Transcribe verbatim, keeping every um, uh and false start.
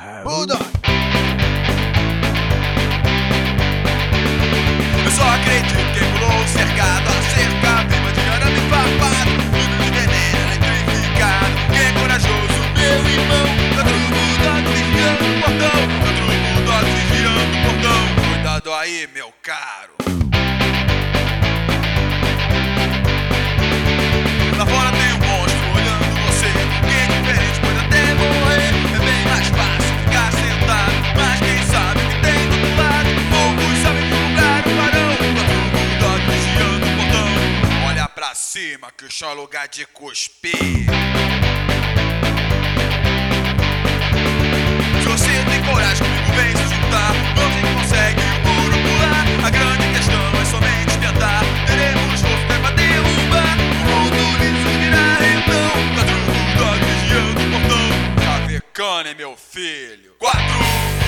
Bulldog. Eu só acredito que pulou cercado, a cerca viva de arame farpado, tudo de veneno eletrificado. Quem é corajoso, meu irmão? Outro Bulldog vigiando o portão, outro Bulldog vigiando o portão. Cuidado aí, meu caro. Lá fora tem um monstro olhando você. Quem é diferente pode até morrer. É bem mais fácil ficar sentado, mas quem sabe o que tem do outro lado? Poucos sabem divulgar o varão. Outro Bulldog vigiando o portão. Olha pra cima que o chão é lugar de cuspir. Se você tem coragem comigo, vem se juntar. Vamos quem consegue o muro pular. A grande questão é somente tentar. Teremos força pra derrubar o mundo liso virar então. Quatro Bulldog vigiando o portão. Cavecane, meu filho. Quatro